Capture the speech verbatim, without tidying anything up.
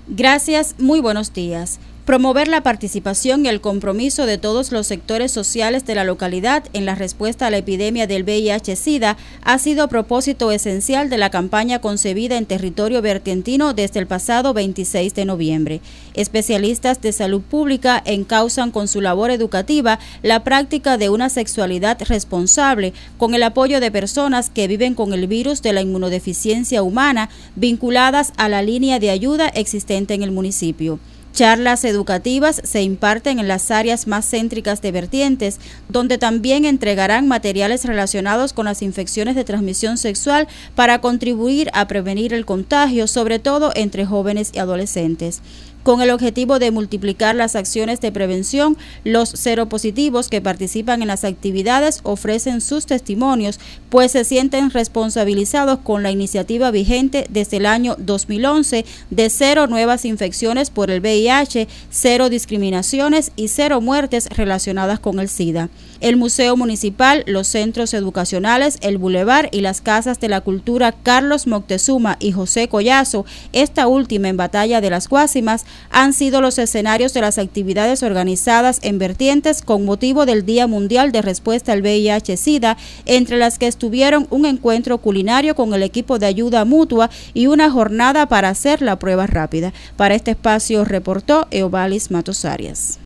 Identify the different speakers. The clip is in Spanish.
Speaker 1: Gracias, muy buenos días. Promover la participación y el compromiso de todos los sectores sociales de la localidad en la respuesta a la epidemia del V I H SIDA ha sido propósito esencial de la campaña concebida en territorio vertentino desde el pasado veintiséis de noviembre. Especialistas de salud pública encausan con su labor educativa la práctica de una sexualidad responsable con el apoyo de personas que viven con el virus de la inmunodeficiencia humana vinculadas a la línea de ayuda existente en el municipio. Charlas educativas se imparten en las áreas más céntricas de Vertientes, donde también entregarán materiales relacionados con las infecciones de transmisión sexual para contribuir a prevenir el contagio, sobre todo entre jóvenes y adolescentes. Con el objetivo de multiplicar las acciones de prevención, los seropositivos que participan en las actividades ofrecen sus testimonios, pues se sienten responsabilizados con la iniciativa vigente desde el año dos mil once de cero nuevas infecciones por el V I H, cero discriminaciones y cero muertes relacionadas con el SIDA. El Museo Municipal, los centros educacionales, el Boulevard y las Casas de la Cultura Carlos Moctezuma y José Collazo, esta última en Batalla de las Guásimas, han sido los escenarios de las actividades organizadas en Vertientes con motivo del Día Mundial de Respuesta al V I H SIDA, entre las que estuvieron un encuentro culinario con el equipo de ayuda mutua y una jornada para hacer la prueba rápida. Para este espacio reportó Eovalis Matos Arias.